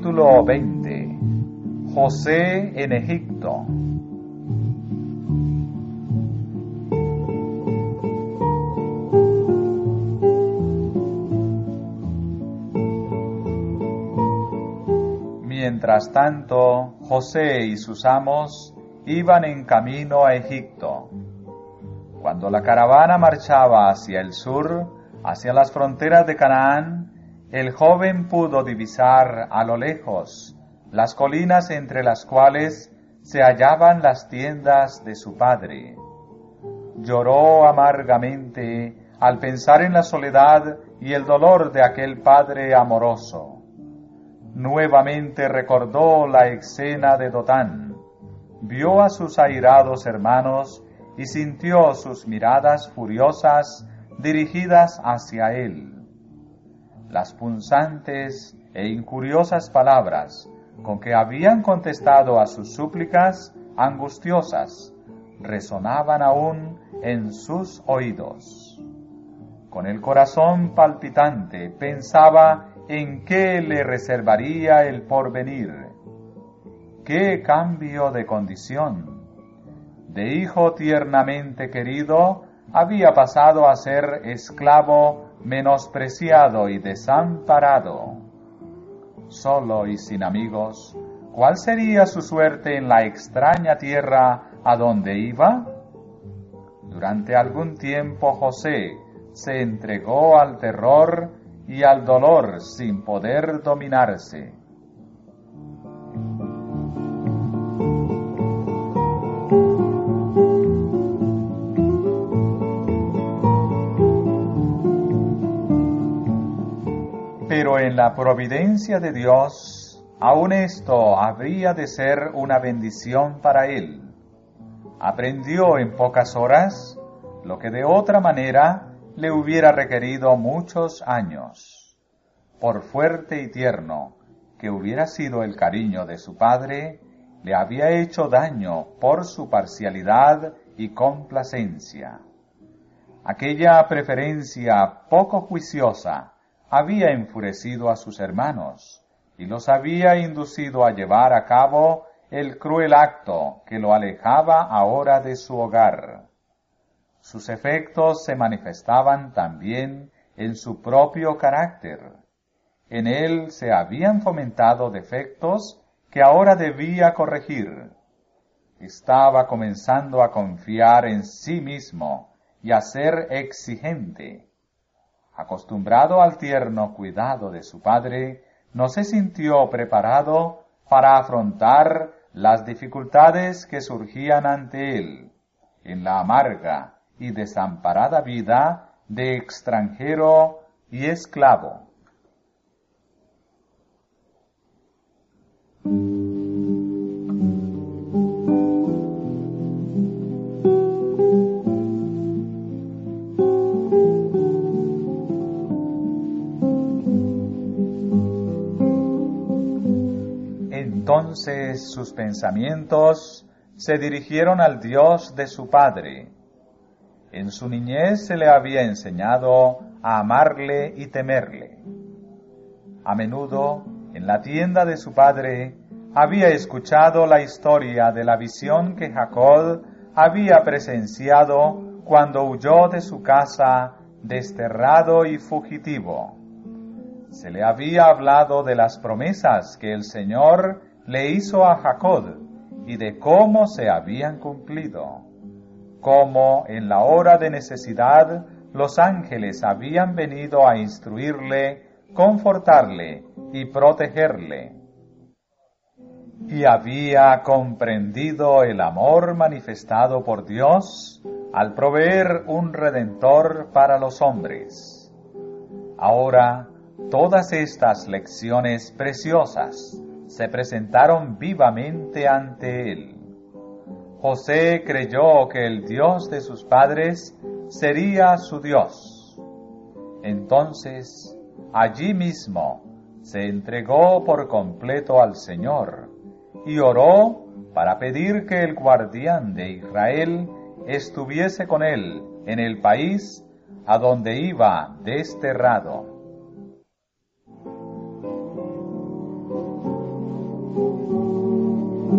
Capítulo 20. José en Egipto. Mientras tanto, José y sus amos iban en camino a Egipto. Cuando la caravana marchaba hacia el sur, hacia las fronteras de Canaán, el joven pudo divisar a lo lejos las colinas entre las cuales se hallaban las tiendas de su padre. Lloró amargamente al pensar en la soledad y el dolor de aquel padre amoroso. Nuevamente recordó la escena de Dotán, vio a sus airados hermanos y sintió sus miradas furiosas dirigidas hacia él. Las punzantes e injuriosas palabras con que habían contestado a sus súplicas angustiosas resonaban aún en sus oídos. Con el corazón palpitante pensaba en qué le reservaría el porvenir. ¡Qué cambio de condición! De hijo tiernamente querido había pasado a ser esclavo menospreciado y desamparado. Solo y sin amigos, ¿cuál sería su suerte en la extraña tierra a donde iba? Durante algún tiempo José se entregó al terror y al dolor sin poder dominarse. Pero en la providencia de Dios, aun esto habría de ser una bendición para él. Aprendió en pocas horas lo que de otra manera le hubiera requerido muchos años. Por fuerte y tierno que hubiera sido el cariño de su padre, le había hecho daño por su parcialidad y complacencia. Aquella preferencia poco juiciosa había enfurecido a sus hermanos y los había inducido a llevar a cabo el cruel acto que lo alejaba ahora de su hogar. Sus efectos se manifestaban también en su propio carácter. En él se habían fomentado defectos que ahora debía corregir. Estaba comenzando a confiar en sí mismo y a ser exigente. Acostumbrado al tierno cuidado de su padre, no se sintió preparado para afrontar las dificultades que surgían ante él en la amarga y desamparada vida de extranjero y esclavo. Entonces sus pensamientos se dirigieron al Dios de su padre. En su niñez se le había enseñado a amarle y temerle. A menudo, en la tienda de su padre, había escuchado la historia de la visión que Jacob había presenciado cuando huyó de su casa desterrado y fugitivo. Se le había hablado de las promesas que el Señor le hizo a Jacob y de cómo se habían cumplido, cómo en la hora de necesidad los ángeles habían venido a instruirle, confortarle y protegerle. Y había comprendido el amor manifestado por Dios al proveer un redentor para los hombres. Ahora, todas estas lecciones preciosas se presentaron vivamente ante él. José creyó que el Dios de sus padres sería su Dios. Entonces, allí mismo, se entregó por completo al Señor y oró para pedir que el guardián de Israel estuviese con él en el país a donde iba desterrado.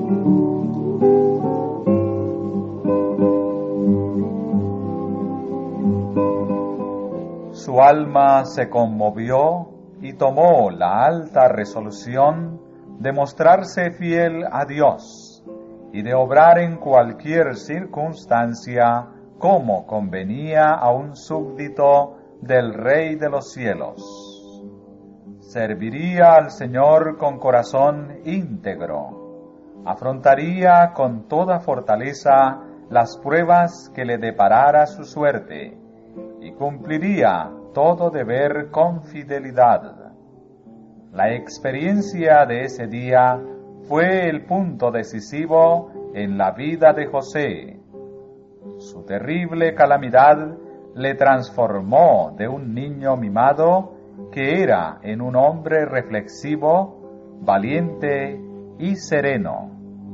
Su alma se conmovió y tomó la alta resolución de mostrarse fiel a Dios y de obrar en cualquier circunstancia como convenía a un súbdito del Rey de los cielos. Serviría al Señor con corazón íntegro, afrontaría con toda fortaleza las pruebas que le deparara su suerte, y cumpliría todo deber con fidelidad. La experiencia de ese día fue el punto decisivo en la vida de José. Su terrible calamidad le transformó de un niño mimado que era en un hombre reflexivo, valiente y sereno.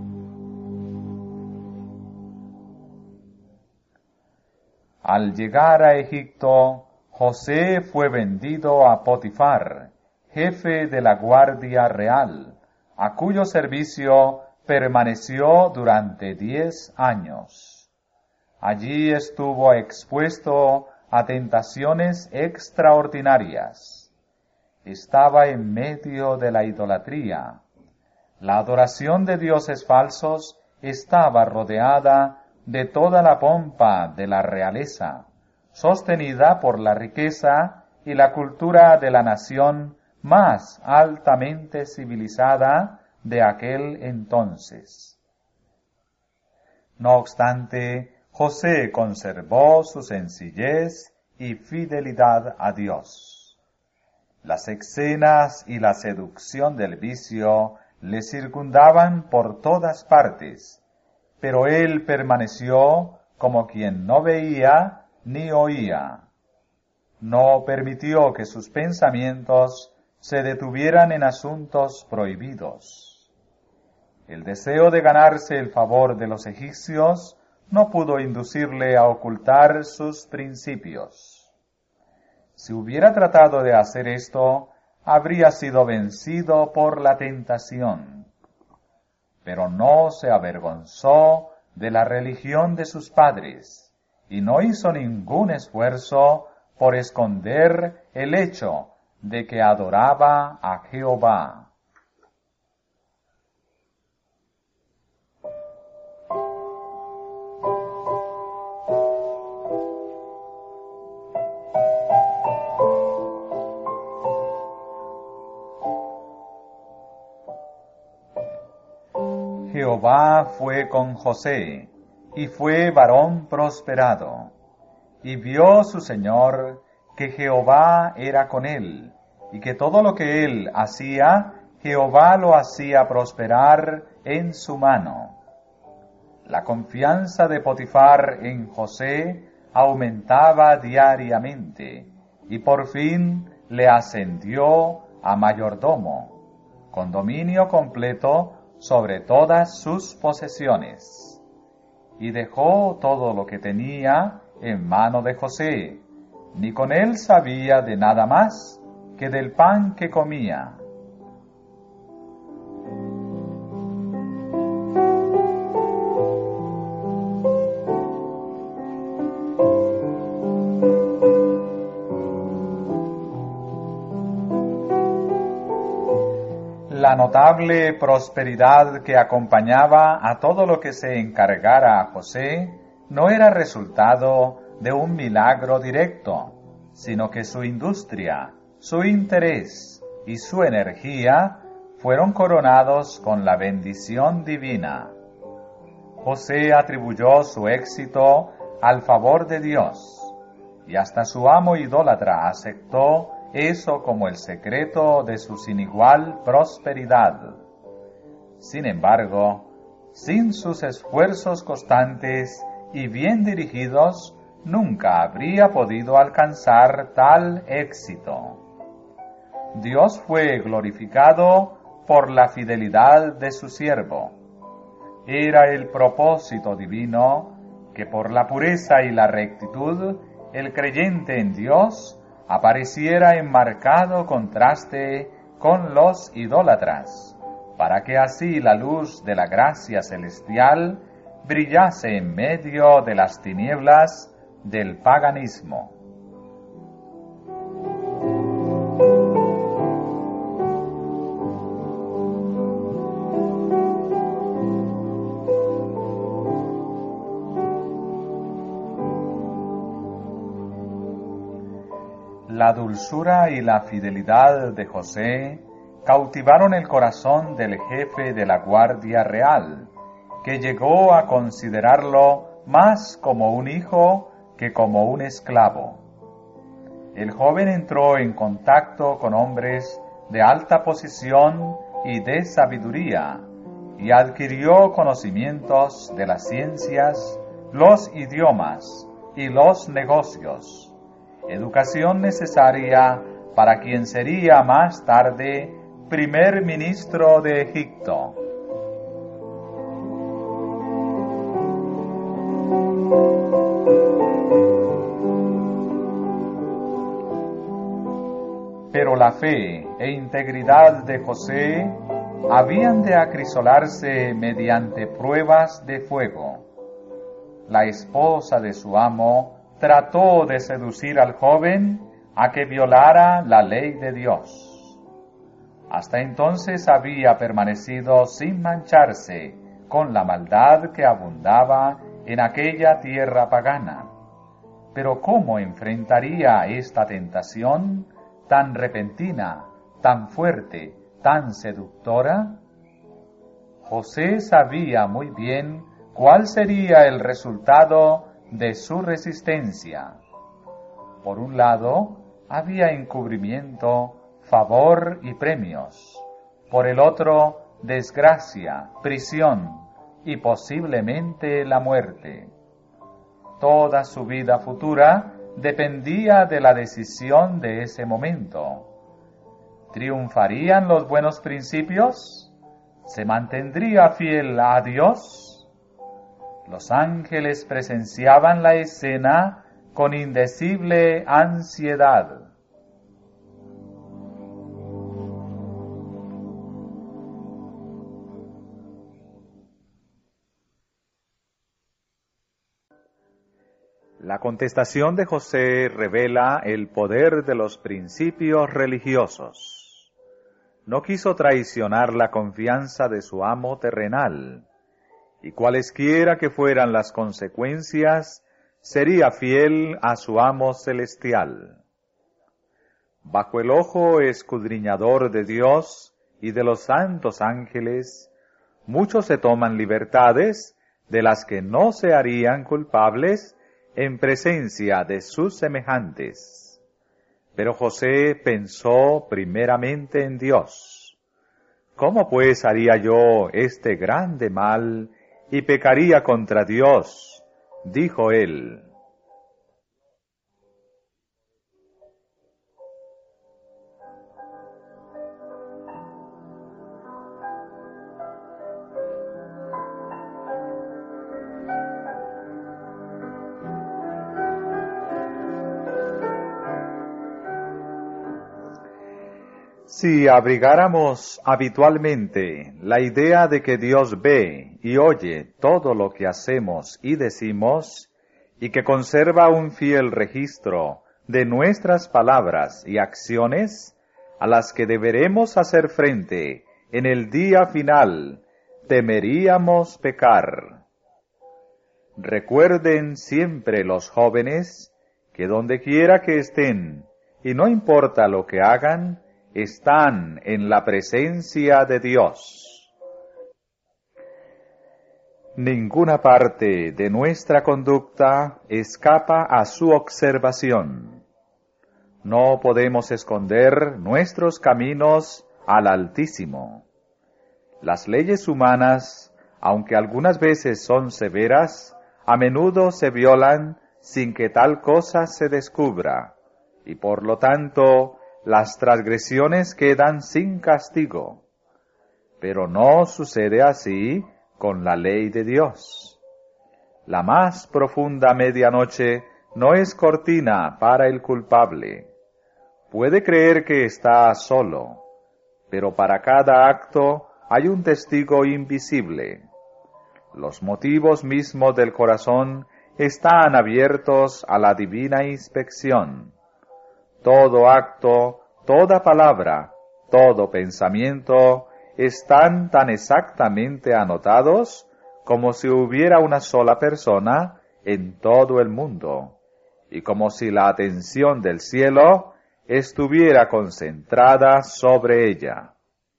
Al llegar a Egipto, José fue vendido a Potifar, jefe de la guardia real, a cuyo servicio permaneció durante 10 años. Allí estuvo expuesto a tentaciones extraordinarias. Estaba en medio de la idolatría. La adoración de dioses falsos estaba rodeada de toda la pompa de la realeza, sostenida por la riqueza y la cultura de la nación más altamente civilizada de aquel entonces. No obstante, José conservó su sencillez y fidelidad a Dios. Las escenas y la seducción del vicio le circundaban por todas partes, pero él permaneció como quien no veía ni oía. No permitió que sus pensamientos se detuvieran en asuntos prohibidos. El deseo de ganarse el favor de los egipcios no pudo inducirle a ocultar sus principios. Si hubiera tratado de hacer esto, habría sido vencido por la tentación. Pero no se avergonzó de la religión de sus padres y no hizo ningún esfuerzo por esconder el hecho de que adoraba a Jehová. Jehová fue con José, y fue varón prosperado. Y vio su Señor que Jehová era con él, y que todo lo que él hacía, Jehová lo hacía prosperar en su mano. La confianza de Potifar en José aumentaba diariamente, y por fin le ascendió a mayordomo, con dominio completo sobre todas sus posesiones. Y dejó todo lo que tenía en mano de José, ni con él sabía de nada más que del pan que comía. La notable prosperidad que acompañaba a todo lo que se encargara a José no era resultado de un milagro directo, sino que su industria, su interés y su energía fueron coronados con la bendición divina. José atribuyó su éxito al favor de Dios, y hasta su amo idólatra aceptó eso como el secreto de su sin igual prosperidad. Sin embargo, sin sus esfuerzos constantes y bien dirigidos, nunca habría podido alcanzar tal éxito. Dios fue glorificado por la fidelidad de su siervo. Era el propósito divino que por la pureza y la rectitud el creyente en Dios apareciera en marcado contraste con los idólatras, para que así la luz de la gracia celestial brillase en medio de las tinieblas del paganismo. La dulzura y la fidelidad de José cautivaron el corazón del jefe de la Guardia Real, que llegó a considerarlo más como un hijo que como un esclavo. El joven entró en contacto con hombres de alta posición y de sabiduría, y adquirió conocimientos de las ciencias, los idiomas y los negocios, educación necesaria para quien sería más tarde primer ministro de Egipto. Pero la fe e integridad de José habían de acrisolarse mediante pruebas de fuego. La esposa de su amo trató de seducir al joven a que violara la ley de Dios. Hasta entonces había permanecido sin mancharse con la maldad que abundaba en aquella tierra pagana. Pero ¿cómo enfrentaría esta tentación tan repentina, tan fuerte, tan seductora? José sabía muy bien cuál sería el resultado de su resistencia. Por un lado, había encubrimiento, favor y premios. Por el otro, desgracia, prisión y posiblemente la muerte. Toda su vida futura dependía de la decisión de ese momento. ¿Triunfarían los buenos principios? ¿Se mantendría fiel a Dios? Los ángeles presenciaban la escena con indecible ansiedad. La contestación de José revela el poder de los principios religiosos. No quiso traicionar la confianza de su amo terrenal, y cualesquiera que fueran las consecuencias, sería fiel a su amo celestial. Bajo el ojo escudriñador de Dios y de los santos ángeles, muchos se toman libertades de las que no se harían culpables en presencia de sus semejantes. Pero José pensó primeramente en Dios. ¿Cómo pues haría yo este grande mal y pecaría contra Dios? Dijo él. Si abrigáramos habitualmente la idea de que Dios ve y oye todo lo que hacemos y decimos, y que conserva un fiel registro de nuestras palabras y acciones, a las que deberemos hacer frente en el día final, temeríamos pecar. Recuerden siempre los jóvenes que donde quiera que estén, y no importa lo que hagan, están en la presencia de Dios. Ninguna parte de nuestra conducta escapa a su observación. No podemos esconder nuestros caminos al Altísimo. Las leyes humanas, aunque algunas veces son severas, a menudo se violan sin que tal cosa se descubra, y por lo tanto, las transgresiones quedan sin castigo. Pero no sucede así con la ley de Dios. La más profunda medianoche no es cortina para el culpable. Puede creer que está solo, pero para cada acto hay un testigo invisible. Los motivos mismos del corazón están abiertos a la divina inspección. Todo acto, toda palabra, todo pensamiento están tan exactamente anotados como si hubiera una sola persona en todo el mundo, y como si la atención del cielo estuviera concentrada sobre ella.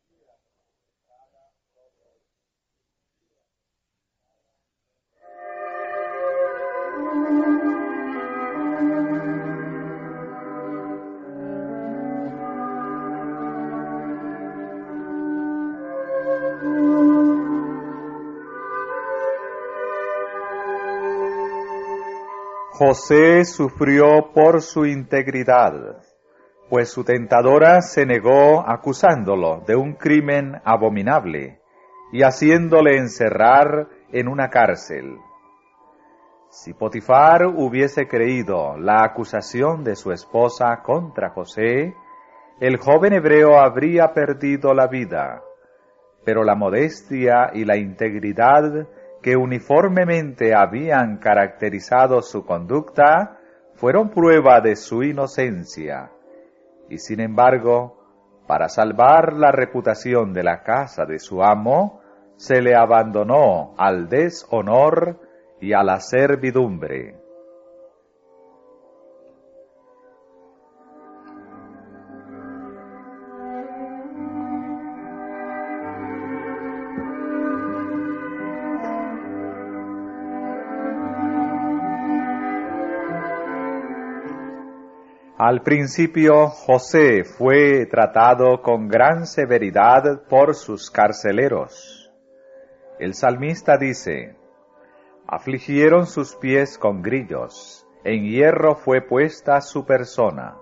José sufrió por su integridad, pues su tentadora se negó acusándolo de un crimen abominable y haciéndole encerrar en una cárcel. Si Potifar hubiese creído la acusación de su esposa contra José, el joven hebreo habría perdido la vida, pero la modestia y la integridad que uniformemente habían caracterizado su conducta fueron prueba de su inocencia, y sin embargo, para salvar la reputación de la casa de su amo, se le abandonó al deshonor y a la servidumbre. Al principio, José fue tratado con gran severidad por sus carceleros. El salmista dice: afligieron sus pies con grillos, en hierro fue puesta su persona.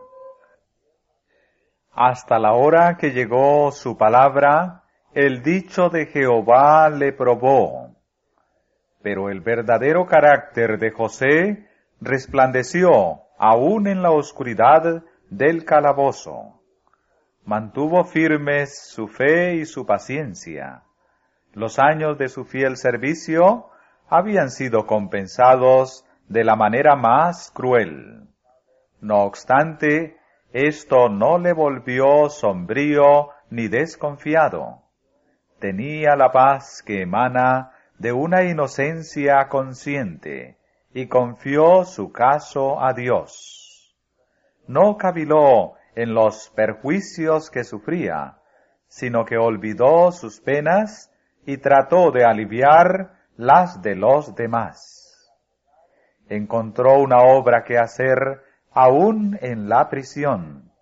Hasta la hora que llegó su palabra, el dicho de Jehová le probó. Pero el verdadero carácter de José resplandeció aún en la oscuridad del calabozo. Mantuvo firmes su fe y su paciencia. Los años de su fiel servicio habían sido compensados de la manera más cruel. No obstante, esto no le volvió sombrío ni desconfiado. Tenía la paz que emana de una inocencia consciente, y confió su caso a Dios. No caviló en los perjuicios que sufría, sino que olvidó sus penas y trató de aliviar las de los demás. Encontró una obra que hacer aún en la prisión.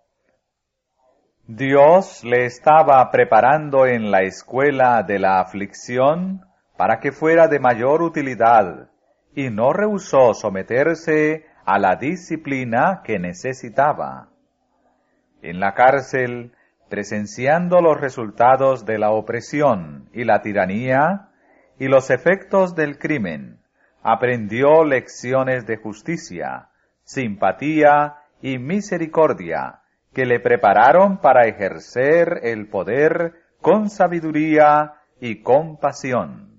Dios le estaba preparando en la escuela de la aflicción para que fuera de mayor utilidad, y no rehusó someterse a la disciplina que necesitaba. En la cárcel, presenciando los resultados de la opresión y la tiranía y los efectos del crimen, aprendió lecciones de justicia, simpatía y misericordia que le prepararon para ejercer el poder con sabiduría y compasión.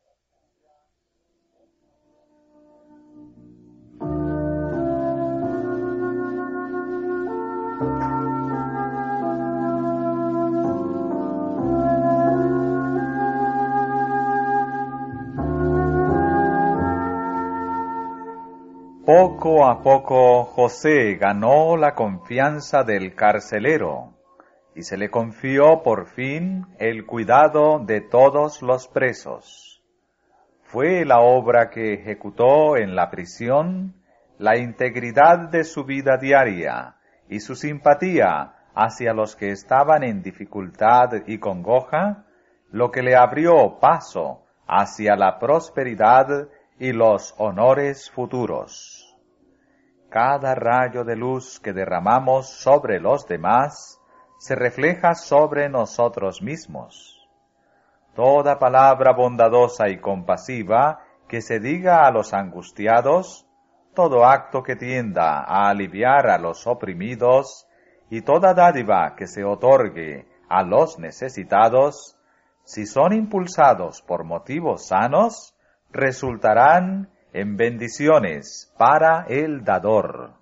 Poco a poco José ganó la confianza del carcelero y se le confió por fin el cuidado de todos los presos. Fue la obra que ejecutó en la prisión, la integridad de su vida diaria y su simpatía hacia los que estaban en dificultad y congoja, lo que le abrió paso hacia la prosperidad y los honores futuros. Cada rayo de luz que derramamos sobre los demás se refleja sobre nosotros mismos. Toda palabra bondadosa y compasiva que se diga a los angustiados, todo acto que tienda a aliviar a los oprimidos y toda dádiva que se otorgue a los necesitados, si son impulsados por motivos sanos, resultarán en bendiciones para el dador.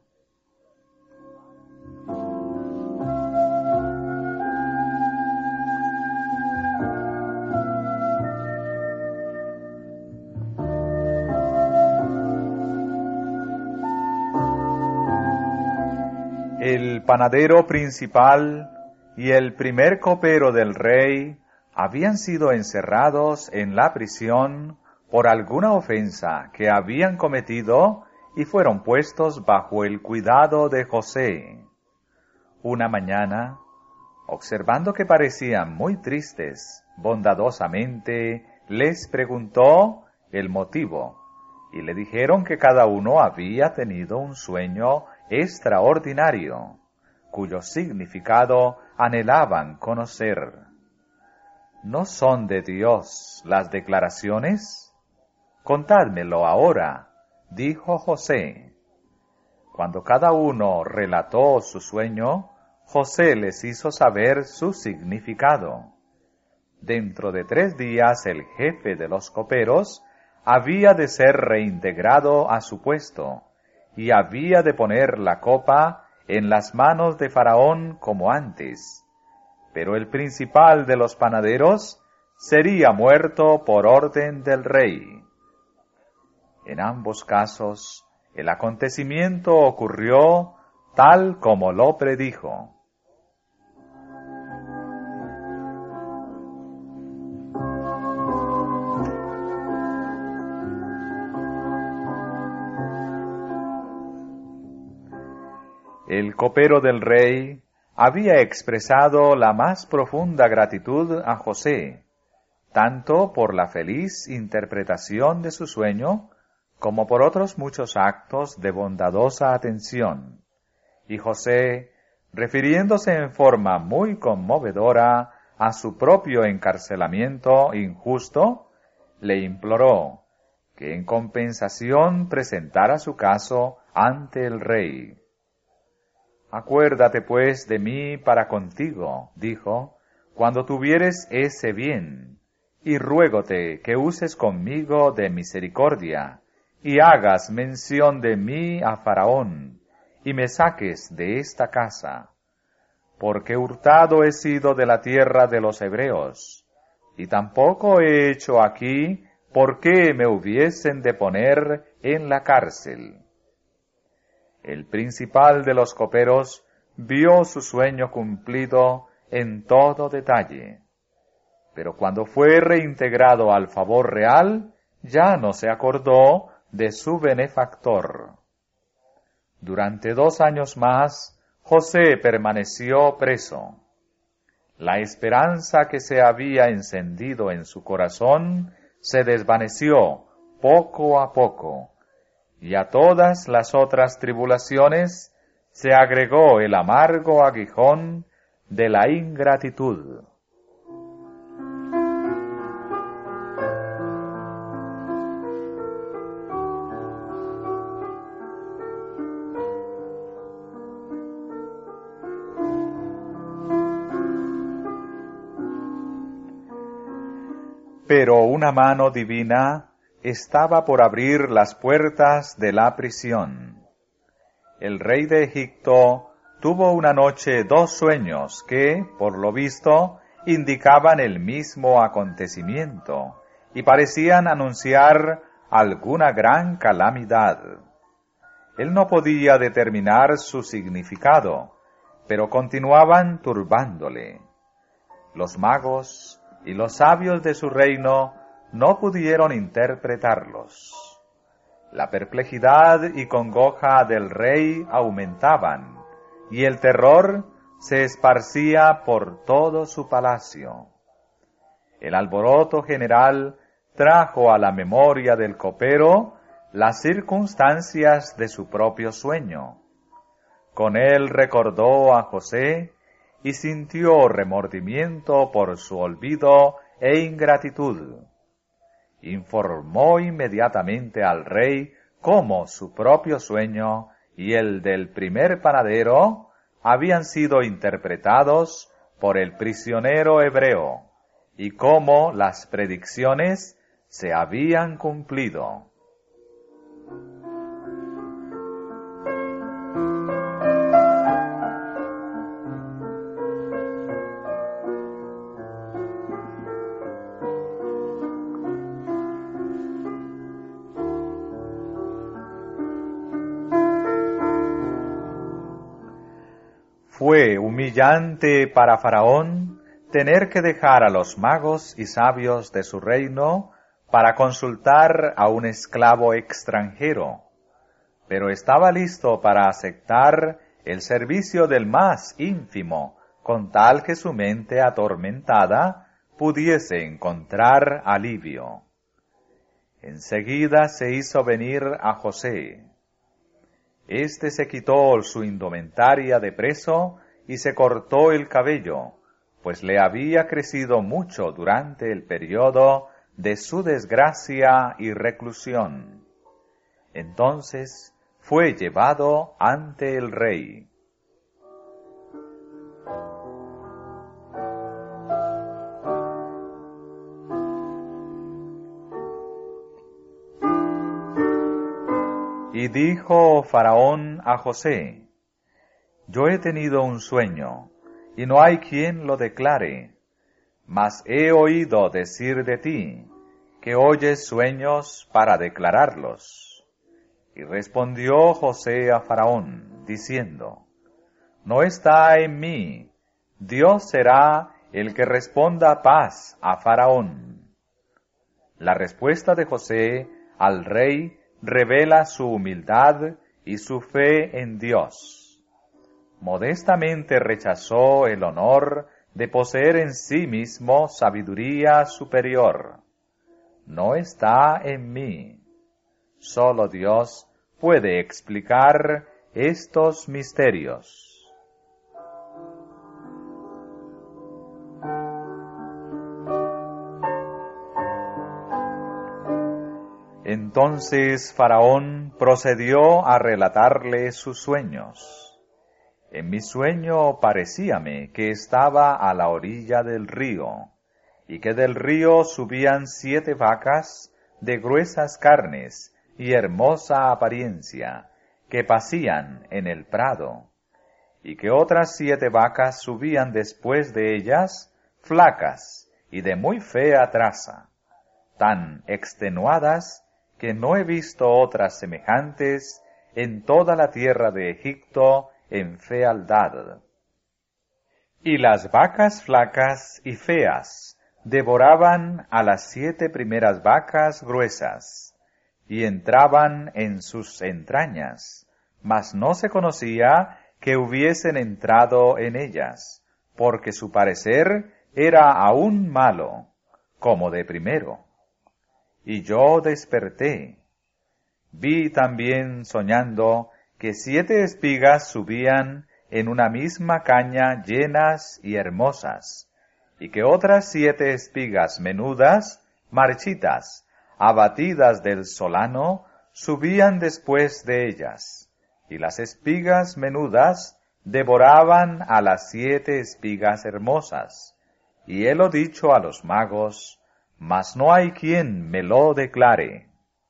El panadero principal y el primer copero del rey habían sido encerrados en la prisión por alguna ofensa que habían cometido y fueron puestos bajo el cuidado de José. Una mañana, observando que parecían muy tristes, bondadosamente les preguntó el motivo y le dijeron que cada uno había tenido un sueño extraordinario, cuyo significado anhelaban conocer. ¿No son de Dios las declaraciones? Contádmelo ahora, dijo José. Cuando cada uno relató su sueño, José les hizo saber su significado. Dentro de 3 días el jefe de los coperos había de ser reintegrado a su puesto, y había de poner la copa en las manos de Faraón como antes. Pero el principal de los panaderos sería muerto por orden del rey. En ambos casos, el acontecimiento ocurrió tal como lo predijo. El copero del rey había expresado la más profunda gratitud a José, tanto por la feliz interpretación de su sueño, como por otros muchos actos de bondadosa atención. Y José, refiriéndose en forma muy conmovedora a su propio encarcelamiento injusto, le imploró que en compensación presentara su caso ante el rey. Acuérdate pues de mí para contigo, dijo, cuando tuvieres ese bien, y ruégote que uses conmigo de misericordia, y hagas mención de mí a Faraón, y me saques de esta casa, porque hurtado he sido de la tierra de los hebreos, y tampoco he hecho aquí por qué me hubiesen de poner en la cárcel. El principal de los coperos vio su sueño cumplido en todo detalle, pero cuando fue reintegrado al favor real, ya no se acordó de su benefactor. Durante 2 años más, José permaneció preso. La esperanza que se había encendido en su corazón se desvaneció poco a poco, y a todas las otras tribulaciones se agregó el amargo aguijón de la ingratitud. Pero una mano divina estaba por abrir las puertas de la prisión. El rey de Egipto tuvo una noche 2 sueños que, por lo visto, indicaban el mismo acontecimiento y parecían anunciar alguna gran calamidad. Él no podía determinar su significado, pero continuaban turbándole. Los magos y los sabios de su reino no pudieron interpretarlos. La perplejidad y congoja del rey aumentaban, y el terror se esparcía por todo su palacio. El alboroto general trajo a la memoria del copero las circunstancias de su propio sueño. Con él recordó a José y sintió remordimiento por su olvido e ingratitud. Informó inmediatamente al rey cómo su propio sueño y el del primer panadero habían sido interpretados por el prisionero hebreo, y cómo las predicciones se habían cumplido. Fue humillante para Faraón tener que dejar a los magos y sabios de su reino para consultar a un esclavo extranjero, pero estaba listo para aceptar el servicio del más ínfimo, con tal que su mente atormentada pudiese encontrar alivio. Enseguida se hizo venir a José. Este se quitó su indumentaria de preso y se cortó el cabello, pues le había crecido mucho durante el periodo de su desgracia y reclusión. Entonces fue llevado ante el rey. Y dijo Faraón a José: Yo he tenido un sueño, y no hay quien lo declare, mas he oído decir de ti, que oyes sueños para declararlos. Y respondió José a Faraón, diciendo: No está en mí, Dios será el que responda paz a Faraón. La respuesta de José al rey revela su humildad y su fe en Dios. Modestamente rechazó el honor de poseer en sí mismo sabiduría superior. No está en mí. Solo Dios puede explicar estos misterios. Entonces Faraón procedió a relatarle sus sueños. En mi sueño parecíame que estaba a la orilla del río, y que del río subían 7 vacas de gruesas carnes y hermosa apariencia, que pacían en el prado, y que otras 7 vacas subían después de ellas, flacas y de muy fea traza, tan extenuadas que no he visto otras semejantes en toda la tierra de Egipto en fealdad. Y las vacas flacas y feas devoraban a las 7 primeras vacas gruesas, y entraban en sus entrañas, mas no se conocía que hubiesen entrado en ellas, porque su parecer era aún malo, como de primero. Y yo desperté. Vi también soñando que 7 espigas subían en una misma caña llenas y hermosas, y que otras 7 espigas menudas, marchitas, abatidas del solano, subían después de ellas, y las espigas menudas devoraban a las 7 espigas hermosas. Y helo dicho a los magos, mas no hay quien me lo declare.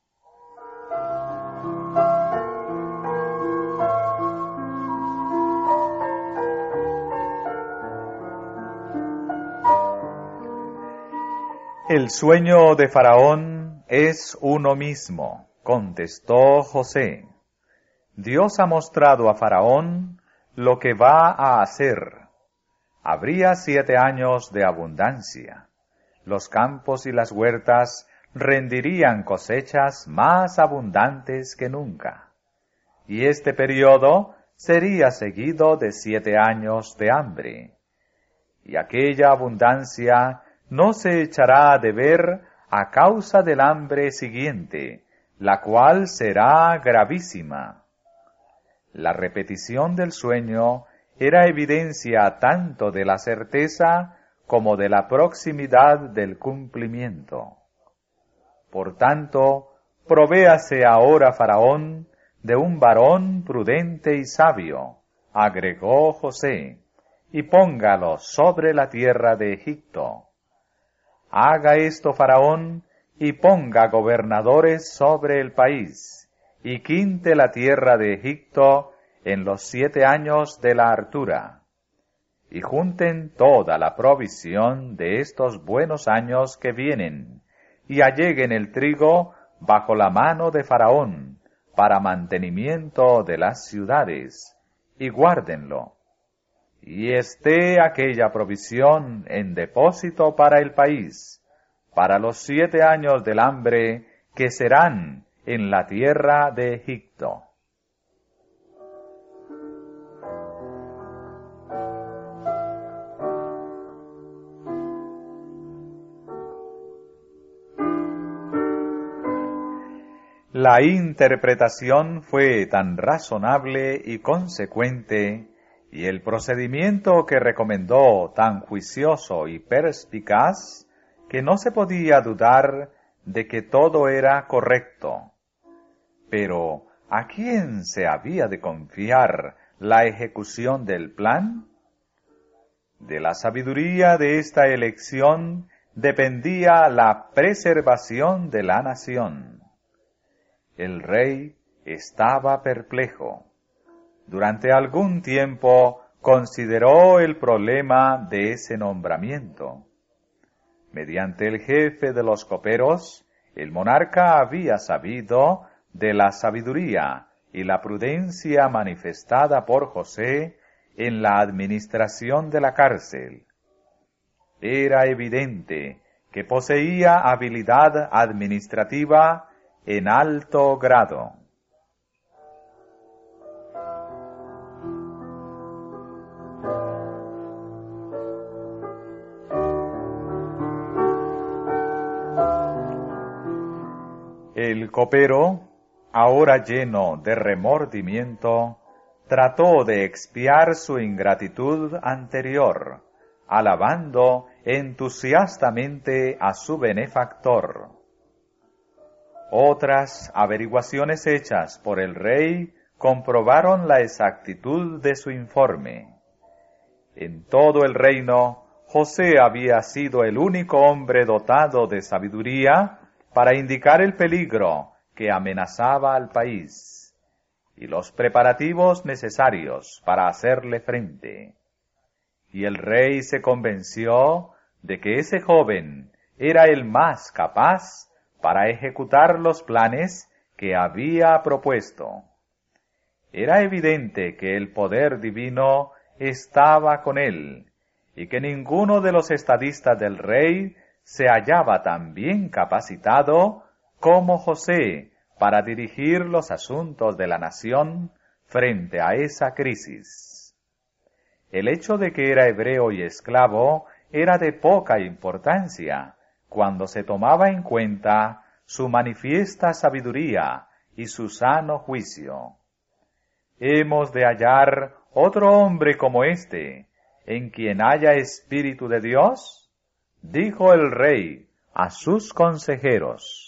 El sueño de Faraón es uno mismo, contestó José. Dios ha mostrado a Faraón lo que va a hacer. Habría 7 años de abundancia. Los campos y las huertas rendirían cosechas más abundantes que nunca. Y este periodo sería seguido de 7 años de hambre. Y aquella abundancia no se echará de ver a causa del hambre siguiente, la cual será gravísima. La repetición del sueño era evidencia tanto de la certeza como de la proximidad del cumplimiento. Por tanto, provéase ahora Faraón de un varón prudente y sabio, agregó José, y póngalo sobre la tierra de Egipto. haga esto Faraón, y ponga gobernadores sobre el país, y quinte la tierra de Egipto en los 7 años de la hartura, y junten toda la provisión de estos buenos años que vienen, y alleguen el trigo bajo la mano de Faraón, para mantenimiento de las ciudades, y guárdenlo. Y esté aquella provisión en depósito para el país, para los 7 años del hambre que serán en la tierra de Egipto. La interpretación fue tan razonable y consecuente, y el procedimiento que recomendó tan juicioso y perspicaz, que no se podía dudar de que todo era correcto. Pero, ¿a quién se había de confiar la ejecución del plan? De la sabiduría de esta elección dependía la preservación de la nación. El rey estaba perplejo. Durante algún tiempo consideró el problema de ese nombramiento. Mediante el jefe de los coperos, el monarca había sabido de la sabiduría y la prudencia manifestada por José en la administración de la cárcel. Era evidente que poseía habilidad administrativa en alto grado. El copero, ahora lleno de remordimiento, trató de expiar su ingratitud anterior, alabando entusiastamente a su benefactor. Otras averiguaciones hechas por el rey comprobaron la exactitud de su informe. En todo el reino, José había sido el único hombre dotado de sabiduría para indicar el peligro que amenazaba al país y los preparativos necesarios para hacerle frente. Y el rey se convenció de que ese joven era el más capaz para ejecutar los planes que había propuesto. Era evidente que el poder divino estaba con él, y que ninguno de los estadistas del rey se hallaba tan bien capacitado como José para dirigir los asuntos de la nación frente a esa crisis. El hecho de que era hebreo y esclavo era de poca importancia cuando se tomaba en cuenta su manifiesta sabiduría y su sano juicio. Hemos de hallar otro hombre como este, en quien haya espíritu de Dios, dijo el rey a sus consejeros.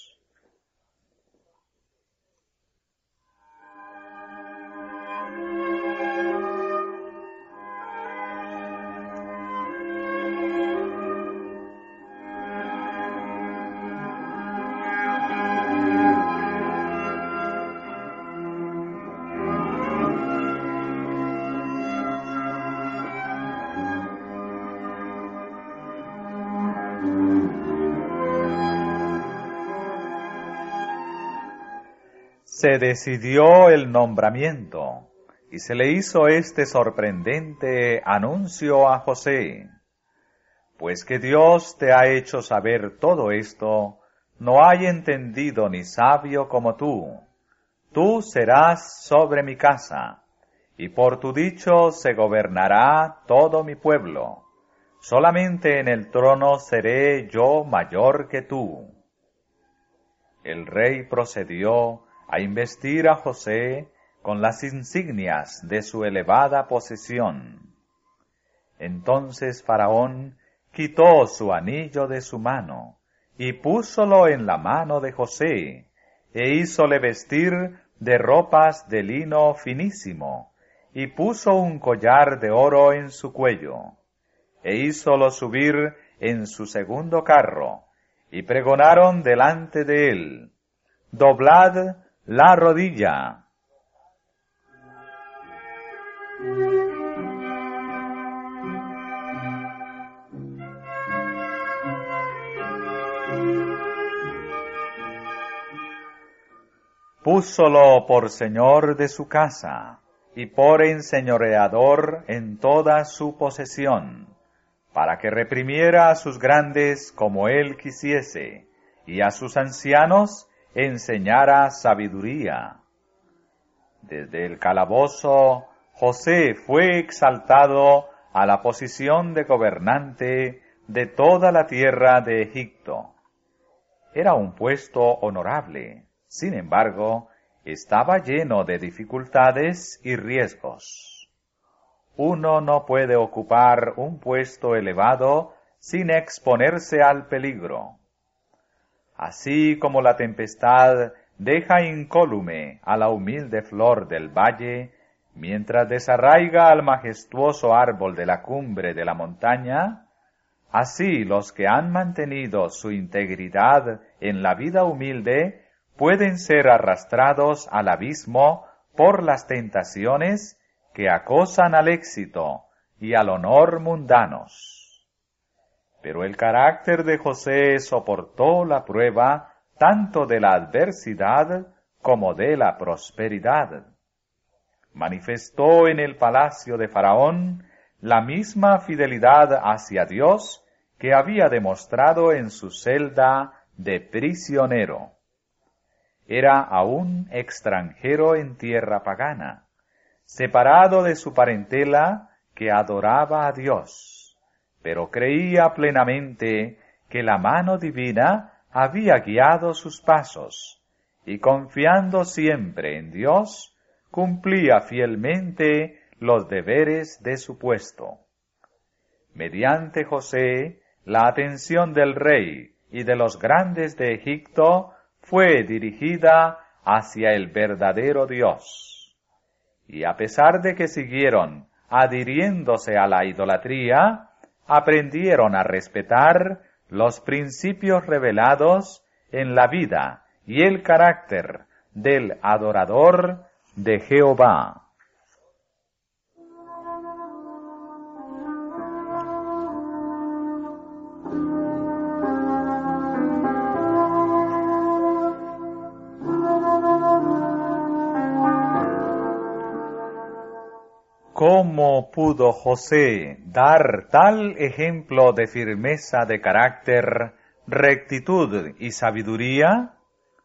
Se decidió el nombramiento, y se le hizo este sorprendente anuncio a José: pues que Dios te ha hecho saber todo esto, no hay entendido ni sabio como tú. Tú serás sobre mi casa, y por tu dicho se gobernará todo mi pueblo. Solamente en el trono seré yo mayor que tú. El rey procedió a investir a José con las insignias de su elevada posición. Entonces Faraón quitó su anillo de su mano, y púsolo en la mano de José, e hízole vestir de ropas de lino finísimo, y puso un collar de oro en su cuello, e hízolo subir en su segundo carro, y pregonaron delante de él: «Doblad la rodilla». Púsolo por señor de su casa, y por enseñoreador en toda su posesión, para que reprimiera a sus grandes como él quisiese, y a sus ancianos enseñara sabiduría. Desde el calabozo, José fue exaltado a la posición de gobernante de toda la tierra de Egipto. Era un puesto honorable. Sin embargo, estaba lleno de dificultades y riesgos. Uno no puede ocupar un puesto elevado sin exponerse al peligro. Así como la tempestad deja incólume a la humilde flor del valle, mientras desarraiga al majestuoso árbol de la cumbre de la montaña, así los que han mantenido su integridad en la vida humilde pueden ser arrastrados al abismo por las tentaciones que acosan al éxito y al honor mundanos. Pero el carácter de José soportó la prueba tanto de la adversidad como de la prosperidad. Manifestó en el palacio de Faraón la misma fidelidad hacia Dios que había demostrado en su celda de prisionero. Era aún extranjero en tierra pagana, separado de su parentela que adoraba a Dios, pero creía plenamente que la mano divina había guiado sus pasos, y confiando siempre en Dios, cumplía fielmente los deberes de su puesto. Mediante José, la atención del rey y de los grandes de Egipto fue dirigida hacia el verdadero Dios. Y a pesar de que siguieron adhiriéndose a la idolatría, aprendieron a respetar los principios revelados en la vida y el carácter del adorador de Jehová. ¿Cómo pudo José dar tal ejemplo de firmeza de carácter, rectitud y sabiduría?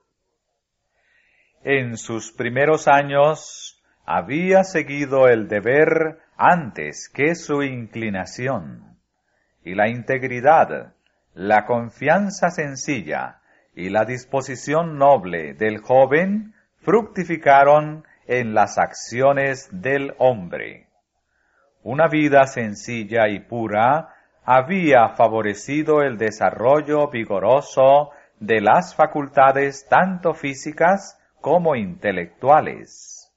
En sus primeros años había seguido el deber antes que su inclinación, y la integridad, la confianza sencilla y la disposición noble del joven fructificaron en las acciones del hombre. Una vida sencilla y pura había favorecido el desarrollo vigoroso de las facultades tanto físicas como intelectuales.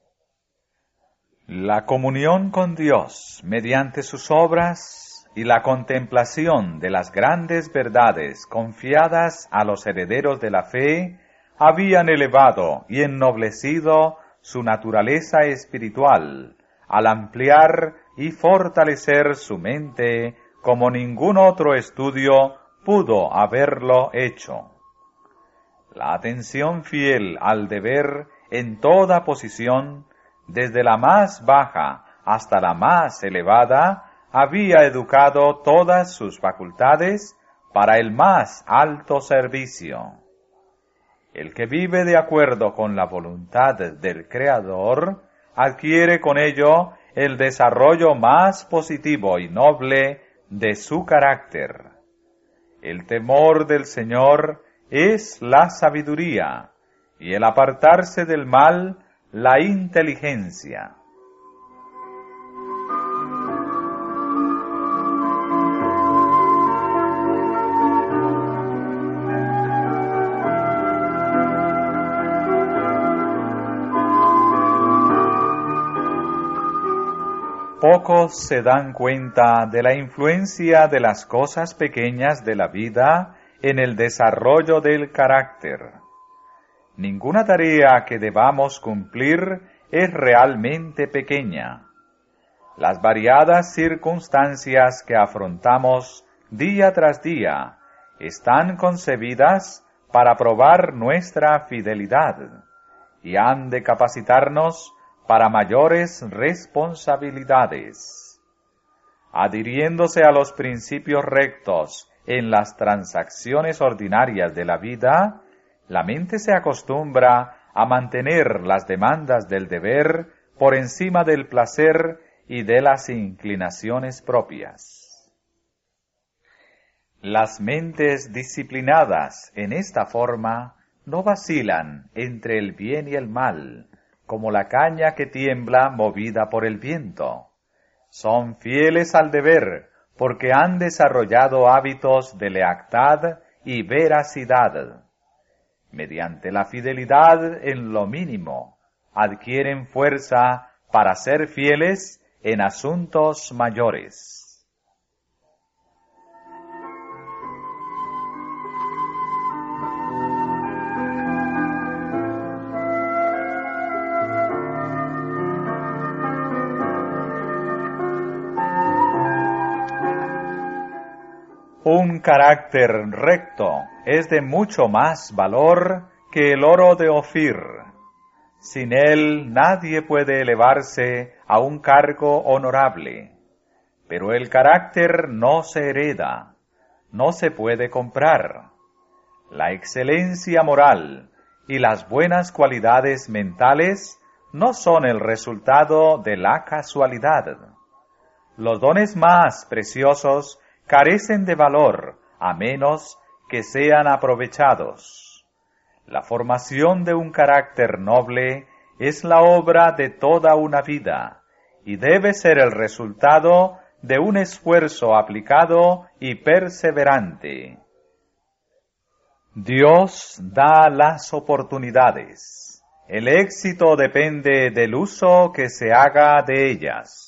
La comunión con Dios mediante sus obras y la contemplación de las grandes verdades confiadas a los herederos de la fe habían elevado y ennoblecido su naturaleza espiritual, al ampliar y fortalecer su mente como ningún otro estudio pudo haberlo hecho. La atención fiel al deber en toda posición, desde la más baja hasta la más elevada, había educado todas sus facultades para el más alto servicio. El que vive de acuerdo con la voluntad del Creador, adquiere con ello el desarrollo más positivo y noble de su carácter. El temor del Señor es la sabiduría, y el apartarse del mal, la inteligencia. Pocos se dan cuenta de la influencia de las cosas pequeñas de la vida en el desarrollo del carácter. Ninguna tarea que debamos cumplir es realmente pequeña. Las variadas circunstancias que afrontamos día tras día están concebidas para probar nuestra fidelidad y han de capacitarnos para mayores responsabilidades. Adhiriéndose a los principios rectos en las transacciones ordinarias de la vida, la mente se acostumbra a mantener las demandas del deber por encima del placer y de las inclinaciones propias. Las mentes disciplinadas en esta forma no vacilan entre el bien y el mal, como la caña que tiembla movida por el viento. Son fieles al deber porque han desarrollado hábitos de lealtad y veracidad. Mediante la fidelidad en lo mínimo, adquieren fuerza para ser fieles en asuntos mayores. Un carácter recto es de mucho más valor que el oro de Ofir. Sin él nadie puede elevarse a un cargo honorable. Pero el carácter no se hereda, no se puede comprar. La excelencia moral y las buenas cualidades mentales no son el resultado de la casualidad. Los dones más preciosos carecen de valor a menos que sean aprovechados. La formación de un carácter noble es la obra de toda una vida y debe ser el resultado de un esfuerzo aplicado y perseverante. Dios da las oportunidades. El éxito depende del uso que se haga de ellas.